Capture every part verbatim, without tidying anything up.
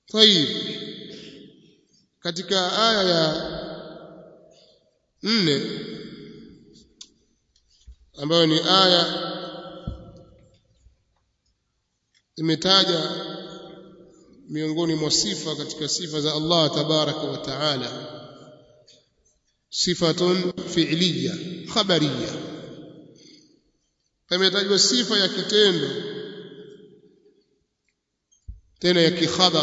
طيب katika aya ya nne ambayo ni aya imetaja miongoni mwa sifa katika sifa za Allah tabaraka wa taala, sifatun fi'liya khabariya. Imetajwa sifa ya kitendo tena ya kikhabar,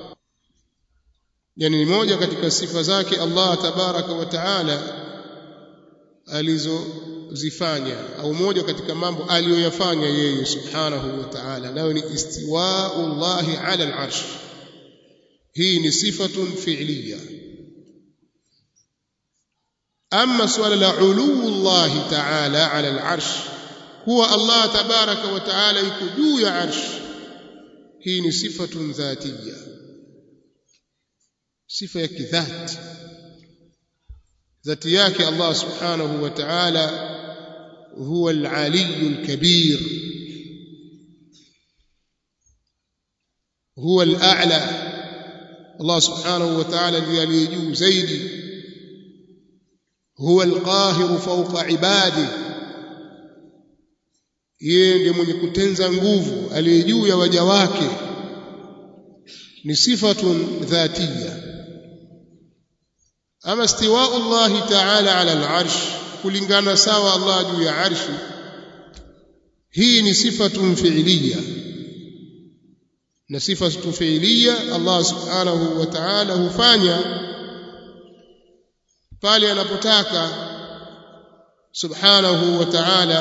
yani moja katika sifa zake Allah tabaraka wa taala alizozifanya, au moja katika mambo aliyoyafanya yeye subhanahu wa ta'ala, nayo ni istiwa'ullahi 'ala al-'arsh. Hii ni sifatun fi'liya. Amma suala la 'uluwullahi ta'ala 'ala al-'arsh, huwa Allah tabaraka wa ta'ala yuko juu ya arsh. Hii ni sifatun dhatiyya, sifa ya kidhati. ذاتي yake Allah subhanahu wa ta'ala huwa al-aliyyul kabir, huwa al-a'la. Allah subhanahu wa ta'ala ndiye aliye juu zaidi, huwa al-qahiru fawqa ibadi, yeye ndiye mwenye kutenza nguvu aliye juu ya waja wake. Ni sifatun dhatiyya. Ama istiwa'u Allah ta'ala 'ala al-'arsh, kulingana sawa Allah juu ya arshi, hii ni sifatun fi'liya. Na sifatun fi'liya Allah subhanahu wa ta'ala hufanya pale anapotaka subhanahu wa ta'ala.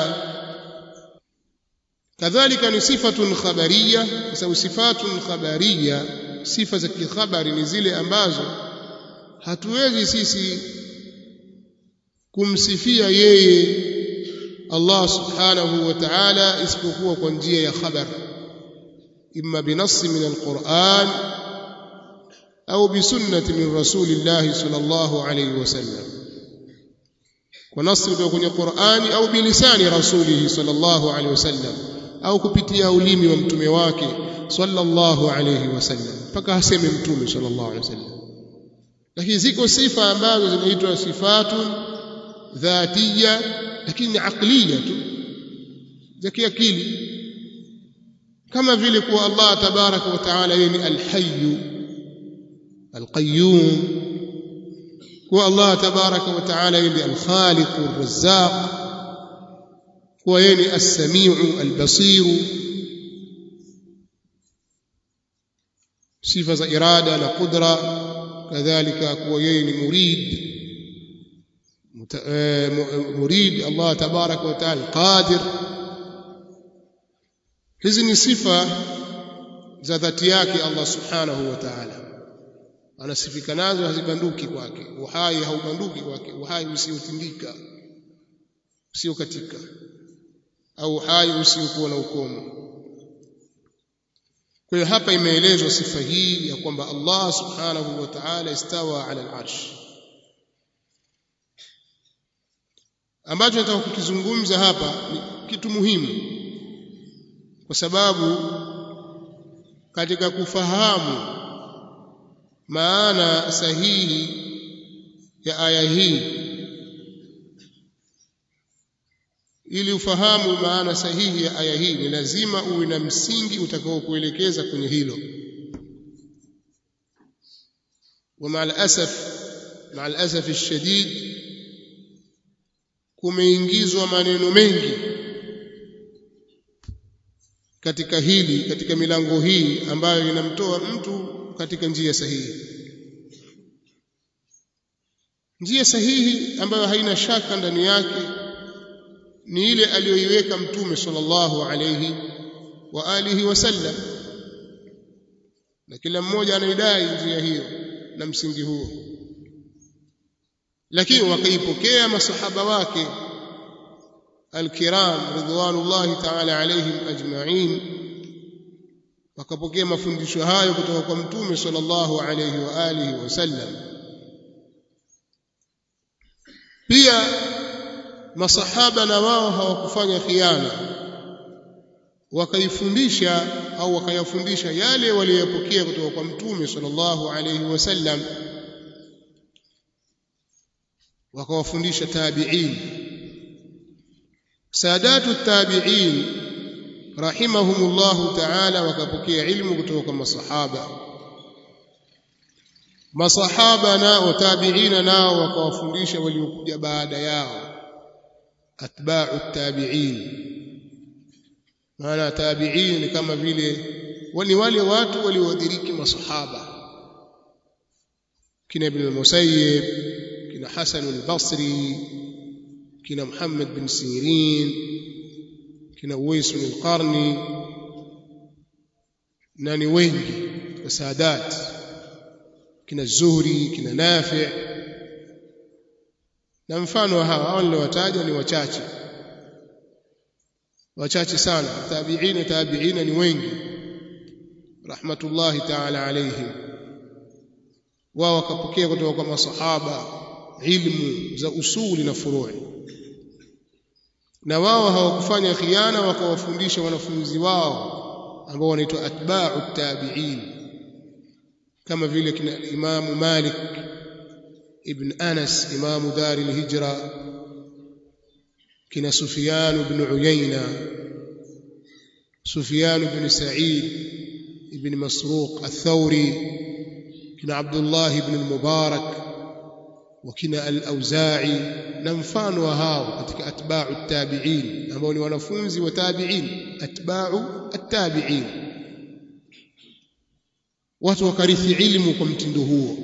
Kadhalika ni sifatun khabariya, kwa sababu sifatun khabariya, sifa za kikhabari ni zile ambazo hatuwezi sisi kumsifia yeye Allah subhanahu wa ta'ala isipokuwa kwa njia ya khabar, imma binassi min al-Qur'an au bisunnati min rasulillah sallallahu alayhi wasallam, kwa nasi kutoka kwenye Qur'ani au bilisani rasulih sallallahu alayhi wasallam, au kupitia ulimi wa mtume wake sallallahu alayhi wasallam, mpaka aseme mtume sallallahu alayhi wasallam. Lakini ziko sifa ambazo zinaitwa sifatun dhatiyya, lakini ni aqliya tu, za kiakili, kama vile kuwa Allah tabaraka wa taala yeye ni al-hayy al-qayyum, kuwa Allah tabaraka wa taala yeye ni al-khaliq ar-razzaq, kuwa yeye ni as-sami'u al-basir. Sifa za irada na qudra, kadhalika kuwa yeye ni murid murid Allah tabaraka wa taala qadir. Hizi ni sifa za dhati yake Allah subhanahu wa taala, anasifika nazo, hazibanduki kwake. Uhai haubanduki kwake, uhai usiotindika, usio katika, au uhai usiokuwa na ukomo. Kwa hiyo hapa imeelezwa sifa hii ya kwamba Allah subhanahu wa ta'ala istawa ala al-arsh. Ambacho nataka kukizungumza hapa ni kitu muhimu, kwa sababu katika kufahamu maana sahihi ya aya hii, ili ufahamu maana sahihi ya aya hii, ni lazima uwe na msingi utakao kuelekeza kwenye hilo. Wa ma'al asaf ma'al asaf ash-shadid, kumeingizwa maneno mengi katika hili, katika milango hii ambayo inamtoa mtu katika njia sahihi. Njia sahihi ambayo haina shaka ndani yake ni ile aliyoiweka Mtume sallallahu alayhi wa alihi wasallam, na kila mmoja anaidai njia hiyo na msingi huo, lakini wakaipokea masahaba wake alkiram ridwanullahi ta'ala alayhim ajma'in, wakapokea mafundisho hayo kutoka kwa Mtume sallallahu alayhi wa alihi wasallam. Pia masahaba na wao hawakufanya khiana, wakaifundisha au wakayafundisha yale waliyopokea kutoka kwa mtume sallallahu alayhi wasallam, wakawafundisha tabi'in. Sadatu tabi'in rahimahumullahu ta'ala wakapokea ilmu kutoka kwa masahaba. Masahaba na watabi'ina nao wakawafundisha waliokuja baada yao, atba'u tabi'in. Maana tabi'in ni kama vile ni wale watu waliowadiriki masahaba, kina Ibn al-Musayyib, kina Hasan al-Basri, kina Muhammad bin Sirin, kina Uwais al-Qarni, na ni wengi wa Sadat, kina Zuhri, kina Nafi', na mfano hawa niliowataja ni wachache wachache sana. Tabi'ina tabi'ina ni wengi rahmatullahi ta'ala alayhim. Wao wakapokea kutoka kwa masahaba ilmu za usuli na furui, na wao hawakufanya khiana, wakawafundisha wanafunzi wao ambao wanaitwa atba'u tabi'in, kama vile kina Imam Malik ibn Anas Imam Dar al-Hijra, kina Sufyan ibn Uyayna, Sufyan ibn Sa'id ibn Masruq al-Thawri, kina Abdullah ibn al-Mubarak wa kina al-Awza'i, na mfano wa hao katika atba'u at-tabi'in ambao ni wanafunzi wa tabi'in, atba'u at-tabi'in. Watu wakarithi ilmu kwa mtindo huo,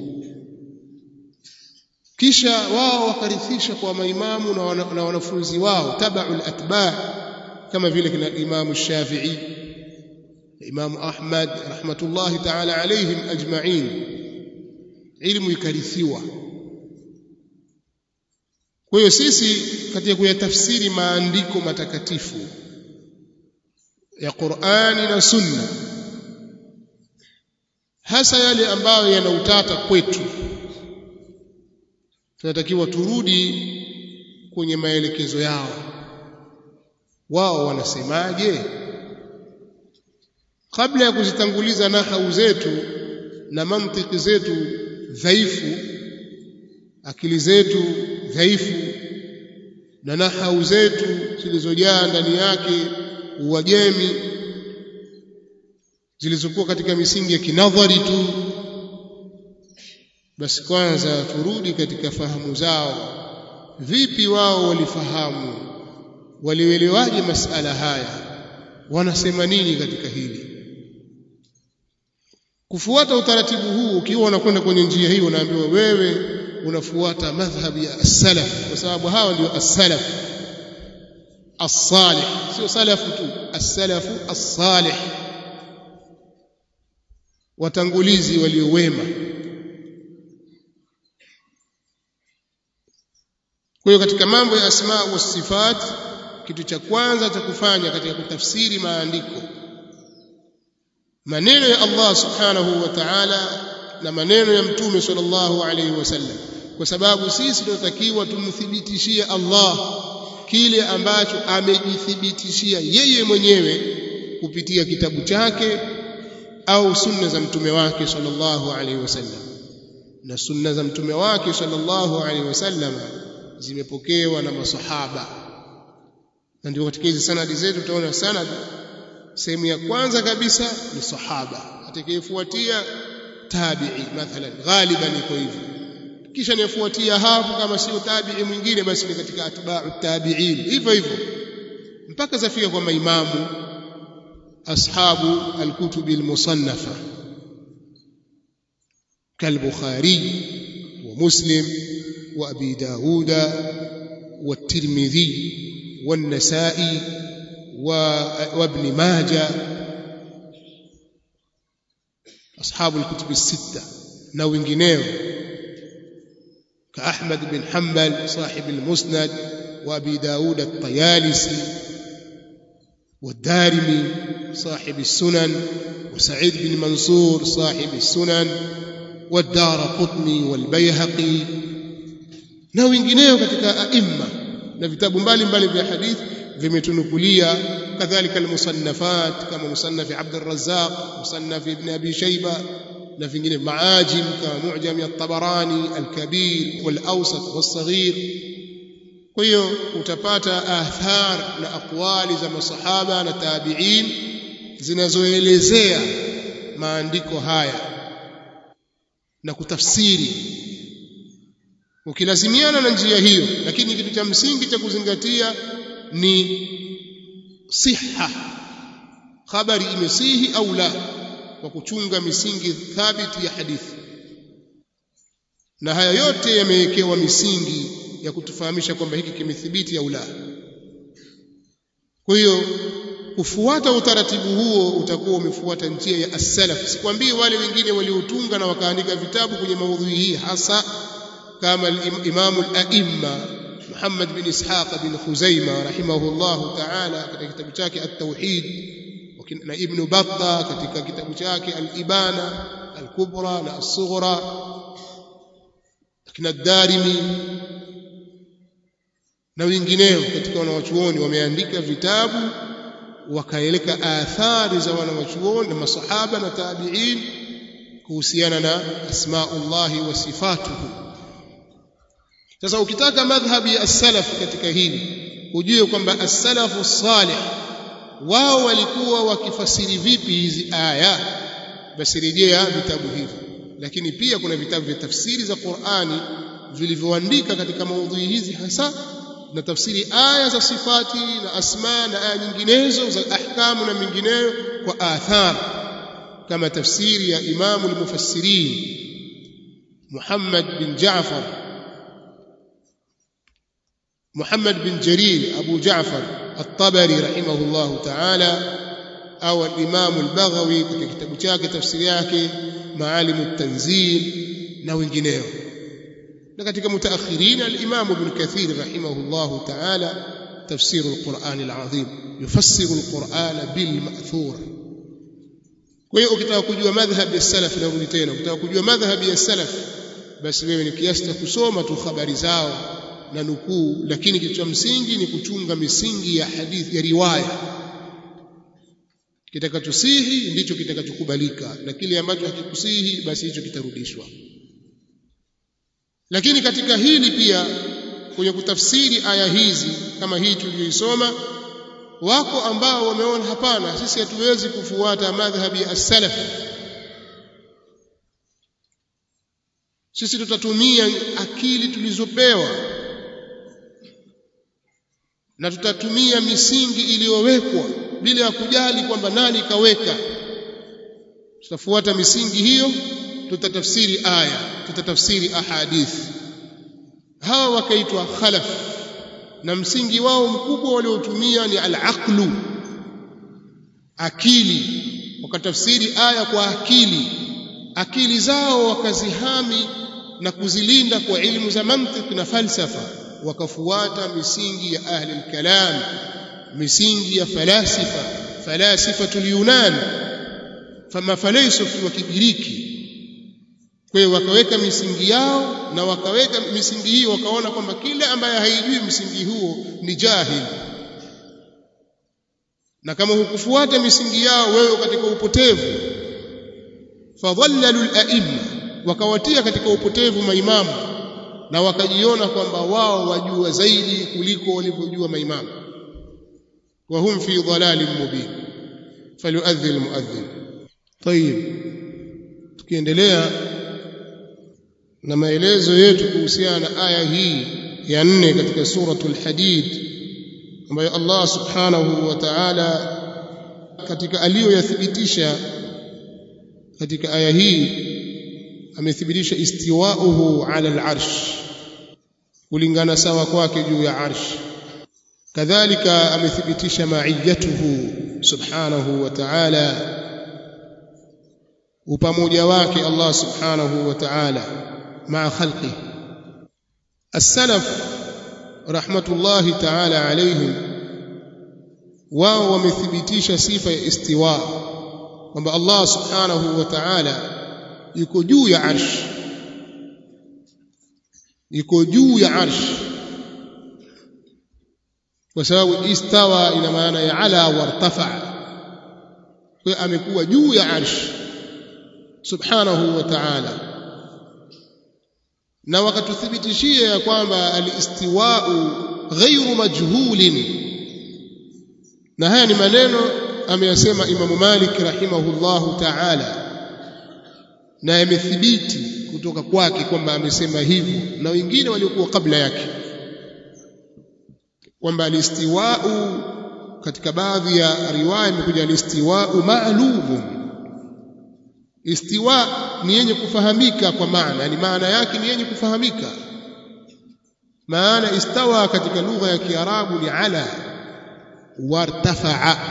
kisha wao wakarithisha kwa maimamu na wanafunzi wao tabaul atba', kama vile kina Imam Shafi'i, Imam Ahmad rahmatullahi ta'ala alayhim ajma'in. Ilmu ikarithiwa. Kwa hiyo sisi katika kuyatafsiri maandiko matakatifu ya Qur'ani na Sunna, hasa yale ambayo yana utata kwetu, tunatakiwa turudi kwenye maelekezo yao. Wao wanasemaje? Kabla ya kuzitanguliza nahau zetu na mantiki zetu dhaifu, akili zetu dhaifu, na nahau zetu zilizojaa ndani yake uajemi, zilizokuwa katika misingi ya kinadhari tu, basi kwanza turudi katika fahamu zao. Vipi wao walifahamu? Walielewaje masala haya? Wanasema nini katika hili? Kufuata utaratibu huu, ukiwa unakwenda kwenye njia hii, unaambiwa wewe unafuata madhhabi ya as-salaf, kwa sababu hawa ndio as-salaf as-salih, sio salafu tu, as-salafu as-salih, watangulizi waliowema. Kwa hiyo katika mambo ya asma wa sifat, kitu cha kwanza cha kufanya katika kutafsiri maandiko, maneno ya Allah subhanahu wa ta'ala na maneno ya mtume sallallahu alayhi wasallam, kwa sababu sisi tunatakiwa tumthibitishie Allah kile ambacho amejithibitishia yeye mwenyewe kupitia kitabu chake au sunna za mtume wake sallallahu alayhi wasallam. Na sunna za mtume wake sallallahu alayhi wasallam zimepokewa na masahaba, na ndio katika hizi sanadi zetu tutaona sanad, sehemu ya kwanza kabisa ni sahaba, atakayefuatia tabi'i, mathalan ghaliban iko hivyo, kisha nifuatia hapo, kama sio tabi'i mwingine basi ni katika atba'u tabi'in, hivyo hivyo mpaka zafika kwa maimamu ashabu al-kutub al-musannafa kal-Bukhari wa Muslim wa Abi Dawud wa Tirmidhi wa An-Nasa'i wa Ibn Majah, ashabu al-kutub as-sitta na wengineo ka Ahmad bin Hanbal sahib al-Musnad wa Abi Dawud at-Tayalisi والدارمي صاحب السنن وسعيد بن منصور صاحب السنن والدارقطني والبيهقي na wengineo katika aima na vitabu mbalimbali vya hadithi vimetunukulia kadhalika almusannafat kama musannaf Abd al-Razzaq, musannaf Ibn Abi Shayba na vingine, maajim kama mu'jam at-Tabarani al-Kabir wal-Awsat was-Saghir. Kwa hiyo utapata athar na aqwali za masahaba na tabi'in zinazoelezea maandiko haya na kutafsiri, ukilazimiana na njia hiyo. Lakini kitu cha msingi cha kuzingatia ni siha, habari imesihi au la, kwa kuchunga misingi thabiti ya hadithi. Na haya yote yamewekewa misingi ya kutufahamisha kwamba hiki kimethibiti au la. Kwa hiyo kufuata utaratibu huo utakuwa umefuata njia ya as-salaf. Sikwambii wale wengine waliotunga na wakaandika vitabu kwenye maudhui hii, hasa kama al-Imam al-A'imma Muhammad bin Ishaq bin Khuzaimah rahimahullah ta'ala katika kitabu chake at-Tauhid, na Ibn Battah katika kitabu chake al-Ibana al-Kubra na as-Sughra, kina Darimi na wengineo katika wanawachuoni wameandika vitabu wakaeleka athari za wanawachuoni na masahaba na tabi'in kuhusiana na asmaullahi wa sifatuhu. Sasa ukitaka madhhabi ya as-salaf katika hili, ujue kwamba as-salafu salih wao walikuwa wakifasiri vipi hizi aya, basi rejea vitabu hivi. Lakini pia kuna vitabu vya tafsiri za Qur'ani vilivyoandika katika maudhui hizi, hasa na tafsiri aya za sifati na asma na aya nyinginezo za ahkamu na mingineyo kwa athar, kama tafsiri ya Imam al-Mufassirin Muhammad bin Ja'far Muhammad bin Jarir Abu Ja'far at-Tabari rahimahullah ta'ala, au al-Imam al-Baghawi katika kitabu chake tafsiri yake Maalim at-Tanzil na wengineo. Na katika mutaakhirin al-Imam Ibn Kathir rahimahullah ta'ala tafsir al-Qur'an al-azim, yufassiru al-Qur'ana bil ma'thur. Kwa hiyo ukitaka kujua madhhabi ya salaf, narudi tena, ukitaka kujua madhhabi ya salaf, basi wewe ni kiasi cha kusoma tu habari zao na nukuu, lakini kitu cha msingi ni kuchunga misingi ya hadithi ya riwaya. Kitakachosihi ndicho kitakachokubalika, na kile ambacho hakikusihi basi hicho kitarudishwa. Lakini katika hili pia, kwenye kutafsiri aya hizi kama hii tuliyoisoma, wako ambao wameona hapana, sisi hatuwezi kufuata madhhabi ya as-salaf, sisi tutatumia akili tulizopewa na tutatumia misingi iliyowekwa bila ya kujali kwamba nani kaweka. Tutafuata misingi hiyo, tutatafsiri aya, tutatafsiri ahadith. Hawa wakaitwa khalaf, na msingi wao mkubwa waliotumia ni al-aqlu, akili. Wakatafsiri aya kwa akili, akili zao wakazihami na kuzilinda kwa ilmu za mantiki na falsafa, wakafuata misingi ya ahli al-kalam, misingi ya falasifa, falasifatul Yunan, fama falsafa wa Kigiriki. Kwa hiyo wakaweka misingi yao, na wakaweka misingi hiyo wakaona kwamba kila ambaye haijui msingi huo ni jahil, na kama hukufuata misingi yao wewe katika upotevu. Fadhallalu al-a'imma, wakawatia katika upotevu maimamu, na wakajiona kwamba wao wajua zaidi kuliko walivyojua maimamu. Wa hum fi dhalalin mubin, falyu'adhdhin al-mu'adhdhin. Tayeb, tukiendelea na maelezo yetu kuhusiana na aya hii ya nne katika suratul Hadid, ambayo Allah subhanahu wa ta'ala katika aliyoyathibitisha katika aya hii amethibitisha istiwa'uhu 'ala al-'arsh, kulingana sawa kwake juu ya arsh. Kadhalika amethibitisha ma'iyatuhu subhanahu wa ta'ala, upamoja wake Allah subhanahu wa ta'ala مع خلقه. السلف رحمة الله تعالى عليهم wao wamethibitisha sifa ya istiwa, kwamba Allah subhanahu wa ta'ala yuko juu ya arsh, yuko juu ya arsh. kwa sababu istawa ina maana ya ala wartafa, kwa amekuwa juu ya arsh subhanahu wa ta'ala. Na wakatuthibitishia ya kwamba al-istiwa'u ghayru majhulin, na haya ni maneno ameyasema Imam Malik rahimahullahu ta'ala, na yamethibiti kutoka kwake kwamba amesema hivyo na wengine waliokuwa kabla yake, kwamba al-istiwa'u katika baadhi ya riwaya imekuja al-istiwa'u ma'lumun. Istiwa ni yenye kufahamika kwa maana, yani maana yake ni yenye kufahamika. Maana istawa katika lugha ya Kiarabu ni ala wartafa'a,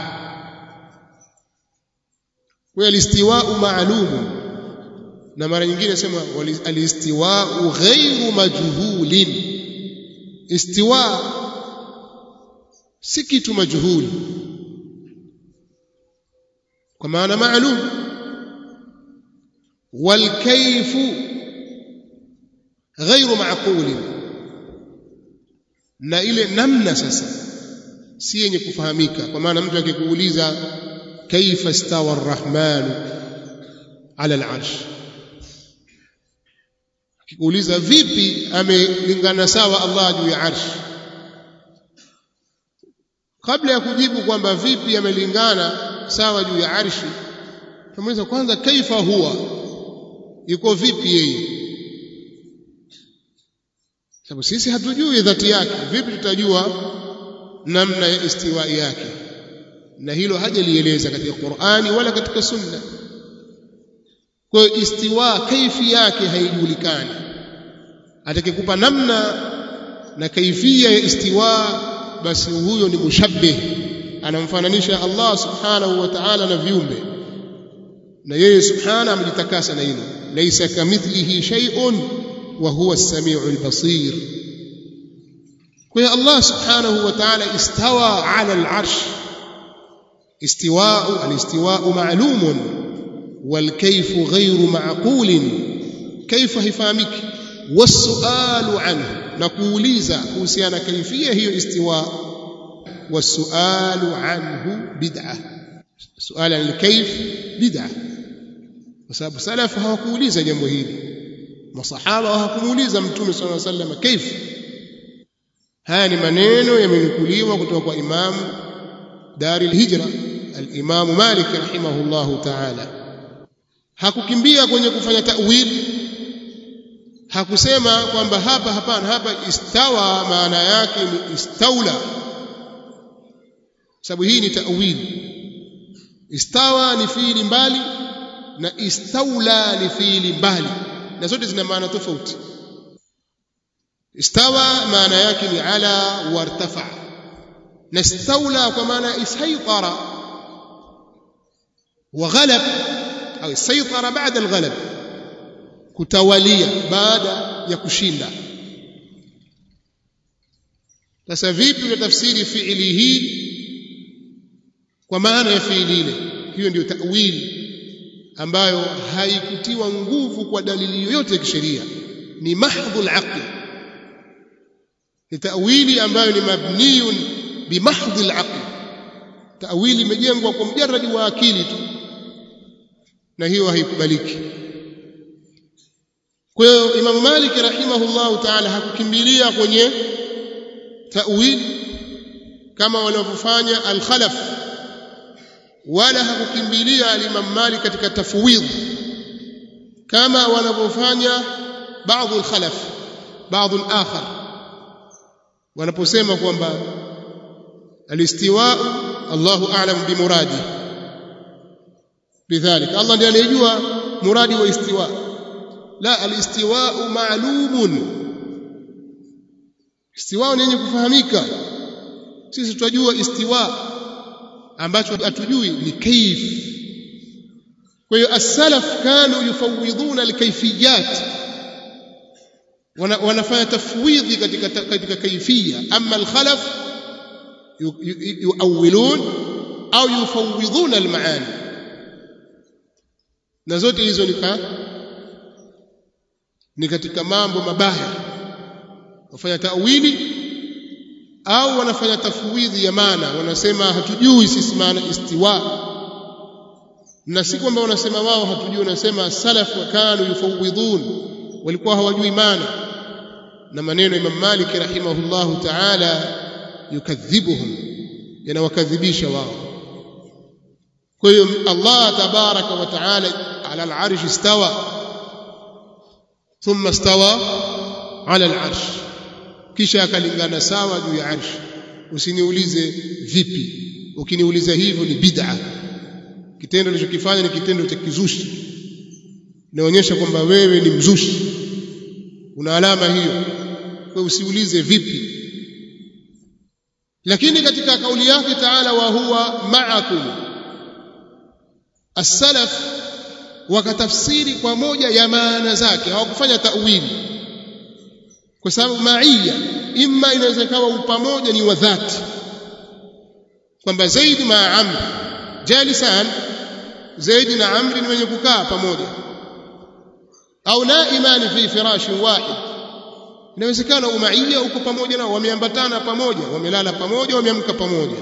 kwa al-istiwa'u ma'lumun. Na mara nyingine sema al-istiwa'u ghayru majhulin. Istiwa si kitu majhul kwa maana ma'lum. والكيف غير معقول, na ile namna sasa si yenye kufahamika, kwa maana mtu akikuuliza kaifa istawa ar-rahman ala al-arsh, akikuuliza vipi amelingana sawa Allah juu ya arsh, kabla ya kujibu kwamba vipi amelingana sawa juu ya arshi, tumeweza kwanza kaifa huwa, yuko vipi yeye, sababu sisi hatujui dhati yake. Vipi tutajua namna ya istiwa yake? Na hilo hajalieleza katika Qur'ani wala katika Sunna. Kwa hiyo istiwa kaifi yake haijulikani. Atakayekupa namna na kaifia ya istiwa, basi huyo ni mushabbih, anamfananisha Allah subhanahu wa ta'ala na viumbe, na yeye subhanahu amejitakasa na hilo. Laysa kamithlihi shay'un wa huwa as-sami'ul basir. Kwa hiyo Allah subhanahu wa ta'ala istawa ala al-arsh. Istiwa'u al-istiwa'u ma'lumun wal kayfu ghayru ma'qulin. Kaifa hifahamiki, was-su'alu anhu, na kuuliza kuhusiana kaifia hiyo istiwa, was-su'alu anhu bid'ah. Suala al-kayf bid'ah, kwa sababu salafu hawakuuliza jambo hili, masahaba hawakumuuliza Mtume sallallahu alaihi wasallam kaifa. Haya ni maneno yamenukuliwa kutoka kwa Imam Dar al-Hijra al-Imam Malik rahimahullahu ta'ala. Hakukimbia kwenye kufanya ta'wil, hakusema kwamba hapa hapana, hapa istawa maana yake ni istaula, sababu hii ni ta'wil. Istawa ni fiili mbali na istaula ni fiili mbali, na zote zina maana tofauti. Istawa maana yake ni ala wartafa, na istaula kwa maana isaytara wa ghalab, au isaytara baada alghalab, kutawalia baada ya kushinda. Sasa vipi tutafsiri fiili hii kwa maana ya fiili ile? Hiyo ndio ta'wili ambayo haikutiwa nguvu kwa dalili yoyote ya kisheria, ni mahdhul aql. Ni ta'wili ambayo ni mabniyun bi mahdhil aql, ta'wili imejengwa kwa mjarradi wa akili tu, na hiyo haikubaliki. Kwa hiyo Imam Malik rahimahullahu ta'ala hakukimbilia kwenye ta'wili kama wanavyofanya al-khalaf, wala hakukimbilia al-Imam Malik katika tafwidh kama wanavyofanya baadhi al-khalaf, baadhi al-akhar, wanaposema kwamba al-istiwa Allahu a'lam bi muradi bidhalik, Allah ndiye anayejua muradi wa istiwa. La, al-istiwa ma'lumun, istiwa ni yenye kufahamika. Sisi tunajua istiwa, ambacho hatujui ni kaif. Kwa hiyo as-salaf kanu yufawidhuna al-kayfiyat, wanafanya tafwidhi katika katika kaifia. Amma al-khalaf yuawilun au yufawidhuna al-maani, na zote hizo ni katika mambo mabaya. Wafanya ta'wili au wanafanya tafwidhi ya maana, wanasema hatujui sisi maana istiwa, na si kwamba wanasema wao hatujui, wanasema salaf wa kanu yufawidhun, walikuwa hawajui maana. Na maneno Imam Malik rahimahullahu ta'ala yukadhibuhum, yanawakadhibisha wao. Kwa hiyo Allah tabaraka wa ta'ala ala al-arsh istawa thumma istawa ala al-arsh, kisha akalingana sawa juu ya arsh. Usiniulize vipi, ukiniuliza hivyo ni bid'a. Kitendo ulichokifanya ni kitendo cha kizushi, inaonyesha kwamba wewe ni mzushi, una alama hiyo. Kwa usiulize vipi. Lakini katika kauli yake Taala, wa huwa ma'akum, as-salaf wakatafsiri kwa moja ya maana zake, hawakufanya ta'wili, kwa sababu ma'iyya imma inaweza kawa upamoja ni wa dhati, kwamba Zaid ma Amr jalisan, Zaid na Amr ni wenye kukaa pamoja, au naimani fi firashin wahid. Inawezekana umaiyya uko pamoja nao, wameambatana pamoja, wamelala pamoja, wameamka pamoja.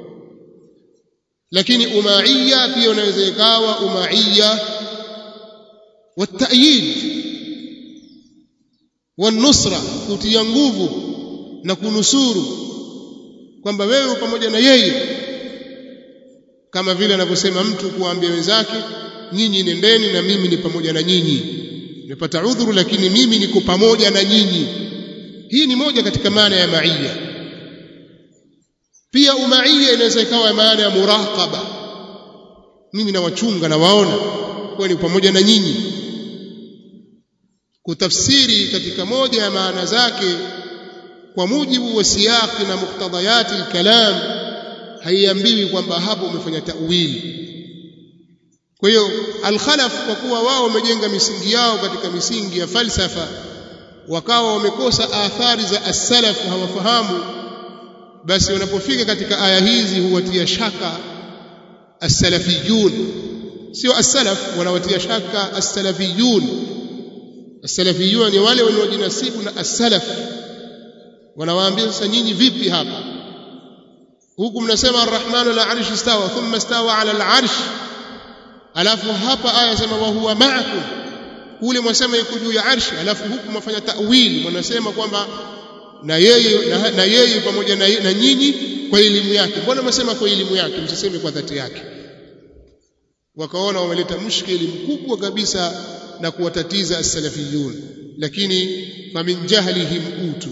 Lakini umaiyya pia inaweza ikawa umaiyya wa ta'yid wa nusra, kutia nguvu na kunusuru, kwamba wewe pamoja na yeye, kama vile anavyosema mtu kuambia wenzake, nyinyi nendeni na mimi ni pamoja na nyinyi, nimepata udhuru lakini mimi niko pamoja na nyinyi. Hii ni moja katika maana ya maiyya. Pia umaiyya inaweza ikawa maana ya muraqaba, mimi nawachunga na waona kwa ni pamoja na nyinyi. Kutafsiri katika moja ya maana zake kwa mujibu wa siyaqi na muktadayati al-kalam, haiambiwi kwamba hapo umefanya ta'wili. Kwa hiyo al-khalaf, kwa kuwa wao wamejenga misingi yao katika misingi ya falsafa, wakawa wamekosa athari za as-salaf, hawafahamu, basi wanapofika katika aya hizi huwatia shaka as-salafiyun, sio as-salaf, wanawatia shaka as-salafiyun. As-salafiyun ni wale wanaojinasibu na as-salaf, wanawaambia sasa, nyinyi vipi hapa? Huku mnasema ar-rahmanu ala arshi istawa thumma istawa ala al-arsh, alafu hapa aya sema wa huwa ma'akum, kule mwasema yuko juu ya arshi, alafu huku mwafanya ta'wili, mnasema kwamba na yeye na, na yeye pamoja na, na nyinyi kwa elimu yake. Mbona mwasema kwa elimu yake, msiseme kwa dhati yake? Wakaona wameleta mushkili mkubwa kabisa na kuwatatiza as-salafiyun, lakini famin jahlihim utu.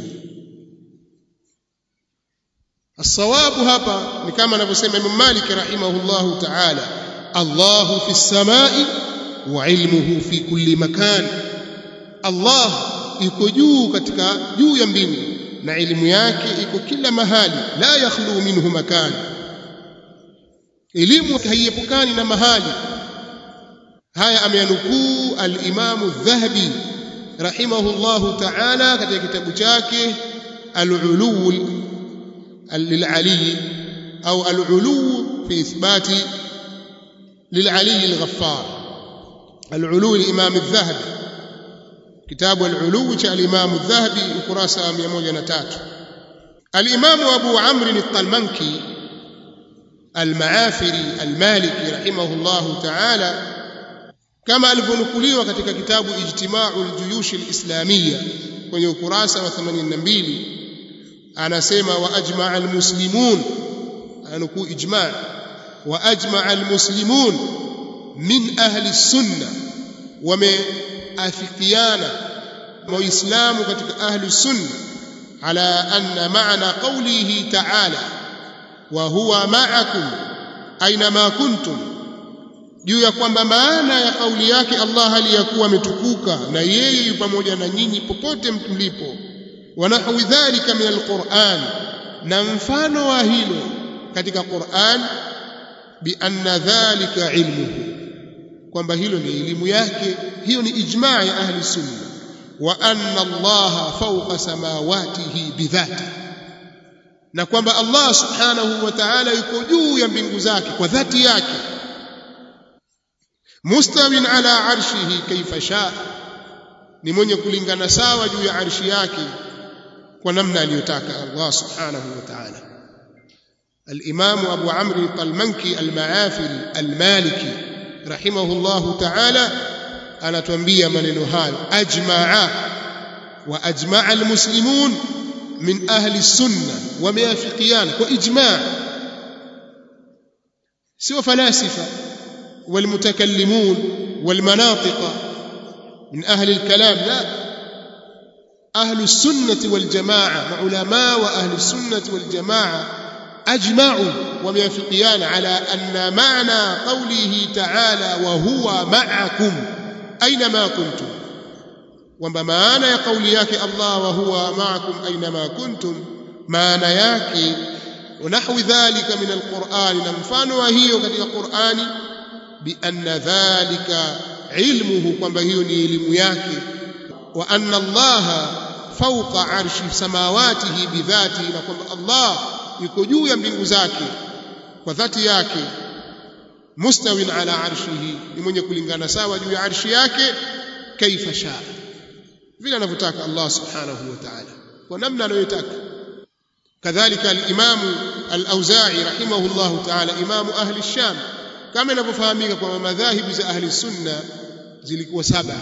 As-sawabu hapa ni kama anavyosema Imam Malik rahimahullahu ta'ala, Allahu fi samai wa ilmuhu fi kulli makan. Allah yuko juu katika juu ya mbingu na elimu yake iko kila mahali, la yakhlu minhu makan, elimu haiepukani na mahali. Haya ameyanukuu al-Imam adh-Dhahabi rahimahullahu ta'ala katika kitabu chake al-Ulu lil-Ali au al-Ulu fi ithbati lil-Ali al-Ghaffar. al-Ulu al-Imam adh-Dhahabi, kitabu al-Ulu cha al-Imam adh-Dhahabi, ukurasa mia moja na tatu. al-Imam Abu Amr al-Talmanki al-Maafiri al-Maliki rahimahullahu ta'ala, kama alivyonukuliwa katika kitabu Ijtima'u al-Juyush al-Islamiyya kwenye ukurasa wa themanini na mbili, anasema wa ajma'a al-muslimun, anukuu ijma', wa ajma'a al-muslimun min ahli sunna, wameafikiana waislamu katika ahli sunna ala anna ma'na qawlihi ta'ala wa huwa ma'akum aina ma kuntum, juu ya kwamba maana ya kauli yake Allah aliyakuwa ametukuka na yeye yu pamoja na nyinyi popote mlipo. Wa nahwi dhalika min alquran, na mfano wa hilo katika Qur'an, bi anna dhalika ilmuhu, kwamba hilo ni elimu yake. Hiyo ni ijma' ya ahli sunna. Wa anna Allah fawqa samawatihi bidhati, na kwamba Allah subhanahu wa ta'ala yuko juu ya mbingu zake kwa dhati yake. Mustawin ala arshihi kaifa shaa, ni mwenye kulingana sawa juu ya arshi yake kwa namna aliyotaka Allah subhanahu wa ta'ala. Al-Imam Abu Amr al-Talmanki al-Maafiri al-Maliki rahimahullahu ta'ala anatuambia maneno hayo, ajma'a wa ajma'a al-muslimun min ahli as-sunnah wameafikiana kwa ijma', sio falasifa والمتكلمون والمناطق من أهل الكلام، لا، أهل السنة والجماعة علماء وأهل السنة والجماعة أجمعوا وموافقان على أن معنى قوله تعالى وهو معكم أينما كنتم، وما معنى قولياك الله وهو معكم أينما كنتم معنى ياك ونحو ذلك من القرآن نمفان وهي وقد القرآن بأن ذلك علمه kwamba hiyo ni elimu yake, wa anna Allah fawqa arshi samawatihi bidhatihi, na kwamba Allah yuko juu ya mbingu zake kwa dhati yake, mustawin ala arshihi, ni mwenye kulingana sawa juu ya arshi yake, kaifa shaa, vile anavyotaka Allah subhanahu wa ta'ala kwa namna anayotaka. kadhalika al-Imam al-Auza'i rahimahullahu ta'ala imamu ahli Sham, kama inavyofahamika kwamba madhahibu za ahli sunna zilikuwa saba.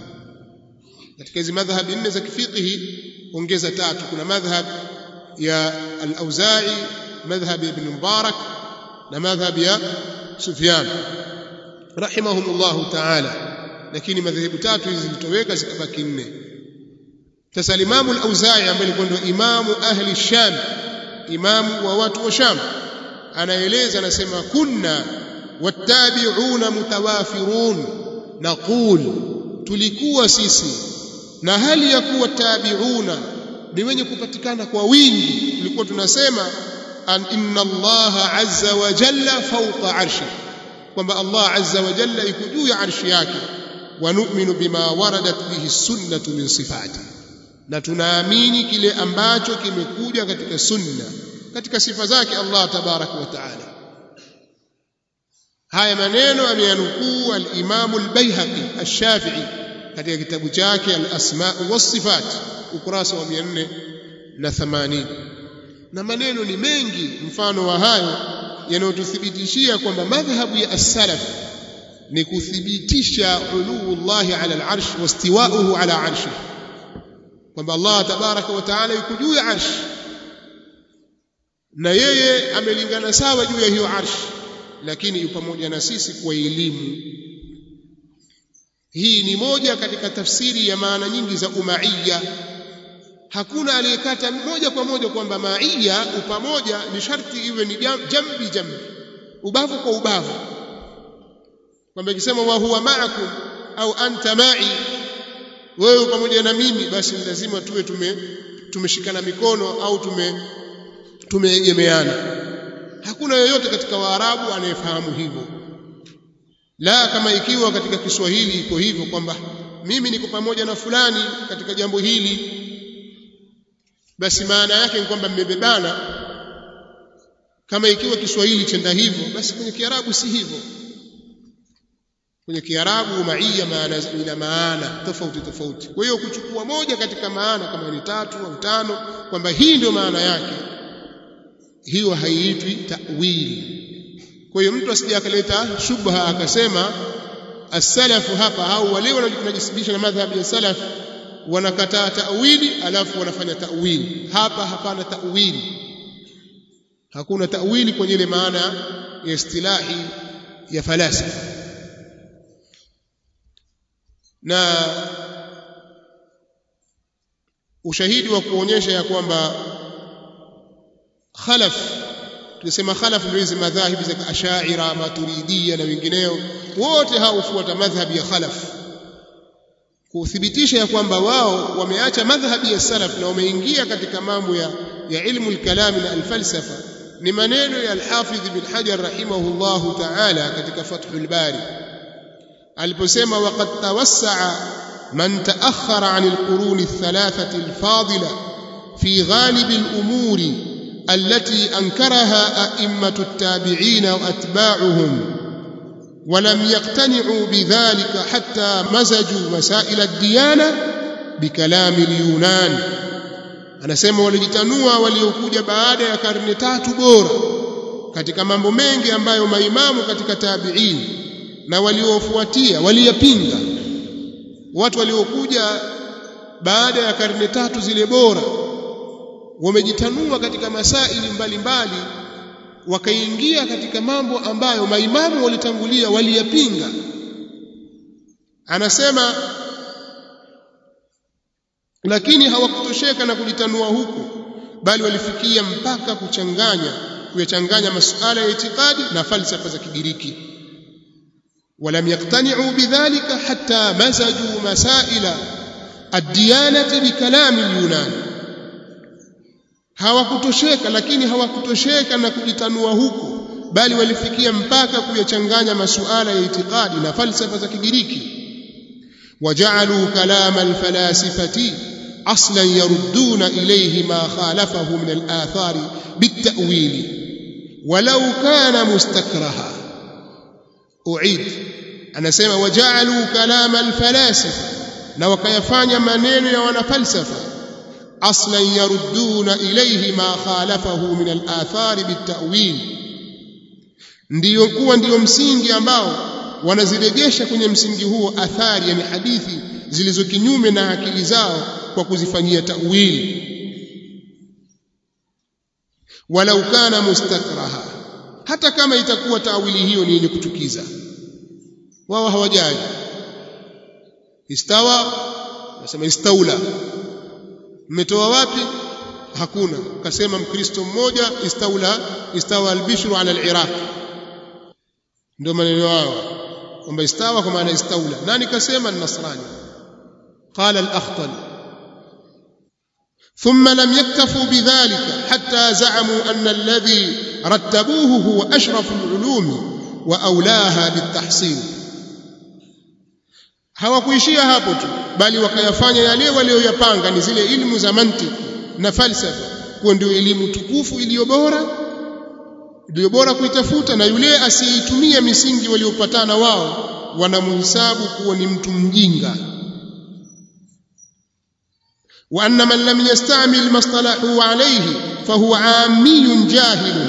Katika hizo madhhabi nne za kifiqhi ongeza tatu, kuna madhhab ya al-Auza'i, madhhab ibn Mubarak na madhhab ya Sufyan rahimahumullahu ta'ala, lakini madhahibu tatu hizi zilitoweka zikabaki nne. Sasa al-Imam al-Auza'i ambaye alikuwa ndio imamu ahli Sham, imamu wa watu wa Sham, anaeleza anasema, kunna wattabi'una mutawafirun naqul, tulikuwa sisi na hali ya kuwa tabi'una ni wenye kupatikana kwa wingi, tulikuwa tunasema an inna Allah azza wa jalla fawqa arshi, kwamba Allah azza wa jalla yuko juu ya arshi yake, wa nu'minu bima waradat bihi sunnatu min sifati, na tunaamini kile ambacho kimekuja katika sunna katika sifa zake Allah tabaraka wa taala. Haya maneno ameyanukuu al-Imam al-Baihaqi al-Shafi'i katika kitabu chake al-Asma' was-Sifat ukurasa wa mia nne na themanini, na maneno ni mengi mfano wa hayo yanayotuthibitishia kwamba madhhabu ya as-salaf ni kuthibitisha uluullahi ala al-arsh wa istiwa'uhu ala arshi, kwamba Allah tabaraka wa taala yuko juu ya arsh na yeye amelingana sawa juu ya hiyo arsh, lakini yupo pamoja na sisi kwa elimu. Hii ni moja katika tafsiri ya maana nyingi za umaiyya. Hakuna aliyekata moja kwa moja kwamba maiyya upamoja ni sharti iwe ni jambi jambi, ubavu kwa ubavu, kwamba ikisema wa huwa ma'akum au anta ma'i, wewe pamoja na mimi, basi lazima tuwe tume tumeshikana mikono au tume tumeegemeana. Hakuna yoyote katika Waarabu anayefahamu hivyo, la kama ikiwa katika Kiswahili iko hivyo kwamba mimi niko pamoja na fulani katika jambo hili, basi maana yake ni kwamba mmebebana. Kama ikiwa Kiswahili chenda hivyo, basi kwenye Kiarabu si hivyo. Kwenye Kiarabu maiyya maana ina maana tofauti tofauti. Kwa hiyo kuchukua moja katika maana kama ni tatu au tano kwamba hii ndio maana yake, hiyo haiitwi ta'wili. Kwa hiyo mtu asije akaleta shubha akasema as-salafu hapa au wale wanaojisibisha na madhhabi ya salaf wanakataa ta'wili alafu wanafanya ta'wili. Hapa hapana ta'wili, hakuna ta'wili kwenye ile maana ya istilahi ya falasifa. Na ushahidi wa kuonyesha ya kwamba khalaf, tunasema khalaf ndio hizo madhahibi za Ash'ari, Maturidiyya na wengineo, wote hao hufuata madhhabi ya khalaf, kuthibitisha ya kwamba wao wameacha madhhabi ya salaf na wameingia katika mambo ya, ya ilmu al-kalam na al-falsafa. Ni maneno ya al-Hafidh bin Hajar rahimahullahu ta'ala katika Fathul Bari aliposema, waqad tawassa'a man ta'akhkhara 'an al-qurun ath-thalathati al-fadila fi ghalib al-umuri التي أنكرها أئمة التابعين وأتباعهم ولم يقتنعوا بذلك حتى مزجوا مسائل الديانة بكلام اليونان. anasema walijitanua waliokuja baada ya karne tatu bora katika mambo mengi ambayo maimamu katika tabi'in na waliofuatia waliyapinga. Watu waliokuja baada ya karne tatu zile bora wamejitanua katika masaili mbalimbali, wakaingia katika mambo ambayo maimamu walitangulia waliyapinga. Anasema lakini hawakutosheka na kujitanua huko, bali walifikia mpaka kuchanganya kuyachanganya masuala ya itikadi na falsafa za Kigiriki. ولم يقتنعوا بذلك حتى مزجوا مسائل الديانة بكلام اليونان. hawakutosheka lakini hawakutosheka na kujitanua huko, bali walifikia mpaka kuyachanganya masuala ya itikadi na falsafa za Kigiriki. وجعلوا كلام الفلاسفة اصلا يردون اليه ما خالفه من الآثار بالتأويل ولو كان مستكرها. أعيد anasema waja'alu kalam alfalasifa, na wakayafanya maneno ya wanafalsafa aslan yarudduna ilayhi ma khalafahu min al-athari bit-ta'wil, ndio kuwa ndio msingi ambao wanazirejesha kwenye msingi huo athari, yani hadithi zilizo kinyume na akili zao kwa kuzifanyia ta'wil. walau kana mustakraha, hata kama itakuwa ta'wili hiyo ni yenye kuchukiza, wao hawajali. Istawa nasema istaula, mmetoa wapi? Hakuna. Kasema Mkristo mmoja istaula, istawa albishru ala al-Iraq, ndio maneno yao kwamba istawa kwa maana istaula. Nani kasema? An-Nasrani. qala al-Akhtal. ثم لم يكتفوا بذلك حتى زعموا أن الذي رتبوه هو أشرف العلوم وأولاها بالتحصيل. hawakuishia hapo tu, bali wakayafanya yale walioyapanga ni zile ilmu za mantiki na falsafa kuwa ndio elimu tukufu iliyo bora ndio bora kuitafuta, na yule asiyeitumia misingi waliopatana wao wanamhisabu kuwa ni mtu mjinga. wa anna man lam yasta'mil mastalahu alayhi fahuwa 'amiyun jahilun,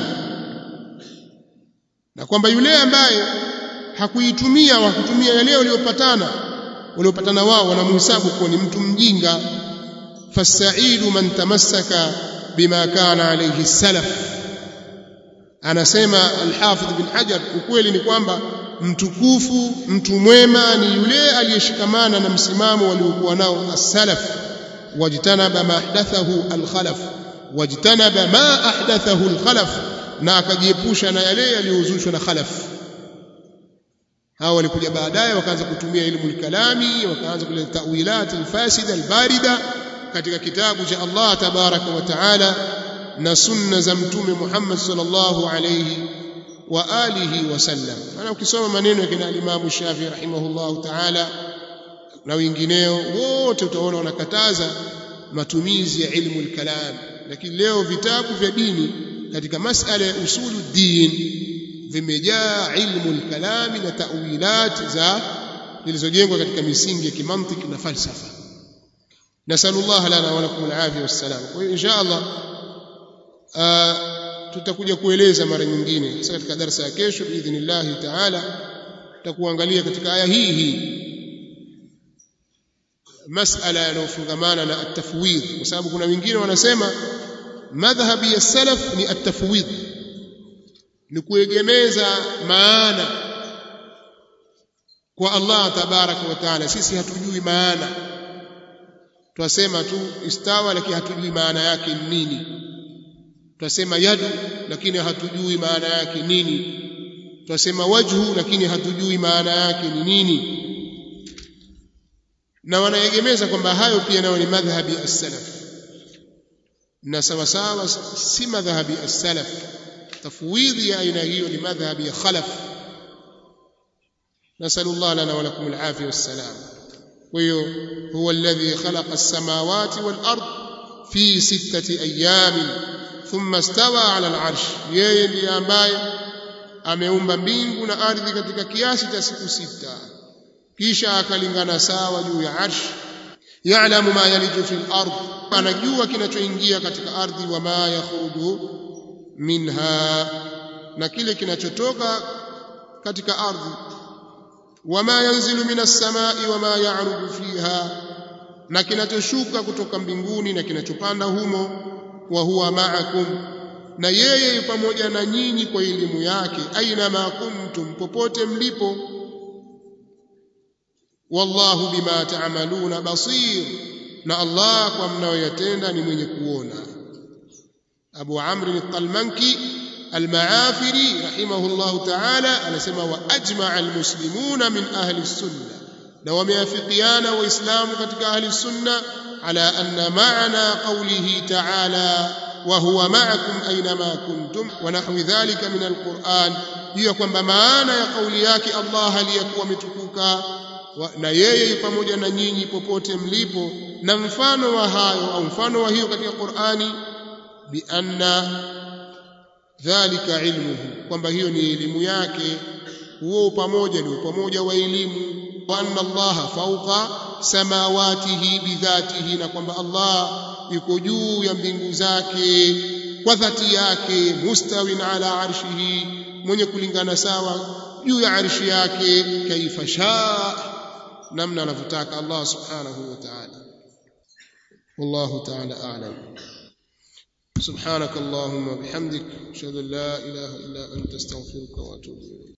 na kwamba yule ambaye hakuitumia wa kutumia yale waliopatana waliopatana wao wanamhisabu kuwa ni mtu mjinga. fasaidu man tamassaka bima kana alayhi salaf. Anasema al-Hafidh bin Hajar, ukweli ni kwamba mtukufu mtu mwema ni yule aliyeshikamana na msimamo waliokuwa nao as-salaf. wajtanaba ma ahdathahu al-khalaf, wajtanaba ma ahdathahu al-khalaf, na akajiepusha na yale yaliyozushwa na khalaf. hao walikuja baadaye wakaanza kutumia ilmu al-kalami, wakaanza kuleta ta'wilat al-fasida al-barida katika kitabu cha Allah tabaraka wa taala na sunna za mtume Muhammad sallallahu alayhi wa alihi wasallam. Ana ukisoma maneno ya kina Imam Shafi'i rahimahullahu taala na wengineo wote utaona wanakataza matumizi ya ilmu al-kalam, lakini leo vitabu vya dini katika masala ya usulu din vimejaa ilmu al-kalam na ta'wilat za zilizojengwa katika misingi ya kimantiki na falsafa. nasallallahu lana wa lakum al-afiyah wassalam. Kwa hiyo insha Allah tutakuja kueleza mara nyingine, hasa katika darasa ya kesho biidhnillah taala tutakuangalia katika aya hii hii masala yanayofungamana na at-tafwidh, kwa sababu kuna wengine wanasema madhhabi ya salaf ni at-tafwidh, ni kuegemeza maana kwa Allah tabaraka wa taala. Sisi hatujui maana, twasema tu istawa, lakini hatujui maana yake nini. Twasema yadu, lakini hatujui maana yake nini. Twasema wajhu, lakini hatujui maana yake ni nini. Na wanaegemeza kwamba hayo pia nao ni madhhabi as-salaf, na sawa sawa si madhhabi as-salaf. Tafwidhi ya aina hiyo ni madhhabi ya khalaf. nasallallahu lana wa lakum al-afiyah wassalam. Wa huwa alladhi khalaqa as-samawati wal-ard fi sittati ayamin thumma istawa 'ala al-'arsh, yeye ndiye ambaye ameumba mbingu na ardhi katika kiasi cha siku sita kisha akalingana sawa juu ya arsh. ya'lamu ma yaliju fil ardh, anajua kinachoingia katika ardhi, wa ma yakhruju minha, na kile kinachotoka katika ardhi, wa ma yanzilu minas samai wa ma ya'ruju fiha, na kinachoshuka kutoka mbinguni na kinachopanda humo, wa huwa ma'akum, na yeye pamoja na nyinyi kwa elimu yake, aina ma kuntum, popote mlipo, wallahu bima ta'maluna basir, na Allah kwa mnayoyatenda ni mwenye kuona. Abu Amr al-Talmanki al-Maafiri rahimahullahu ta'ala anasema, wa ajma'a al-muslimuna min ahli as-sunnah, na wameafikiana waislamu katika ahli as-sunnah ala anna ma'na qawlihi ta'ala wa huwa ma'akum aynama kuntum wa nahwi dhalika min al-Qur'an, hiyo kwamba maana ya kauli yake Allah aliyakuwa ametukuka na yeye pamoja na nyinyi popote mlipo, na mfano wa hayo au mfano wa hiyo katika Qur'ani, bi anna dhalika ilmuhu, kwamba hiyo ni elimu yake, huo pamoja ni pamoja wa elimu, wa anna Allah fawqa samawatihi bidhatihi, na kwamba Allah yuko juu ya mbingu zake kwa dhati yake, mustawin ala arshihi, mwenye kulingana sawa juu ya arshi yake, kaifa shaa, namna anavyotaka Allah subhanahu wa ta'ala. Wallahu ta'ala a'lam. سبحانك اللهم وبحمدك أشهد أن لا إله إلا أنت أستغفرك وأتوب إليك.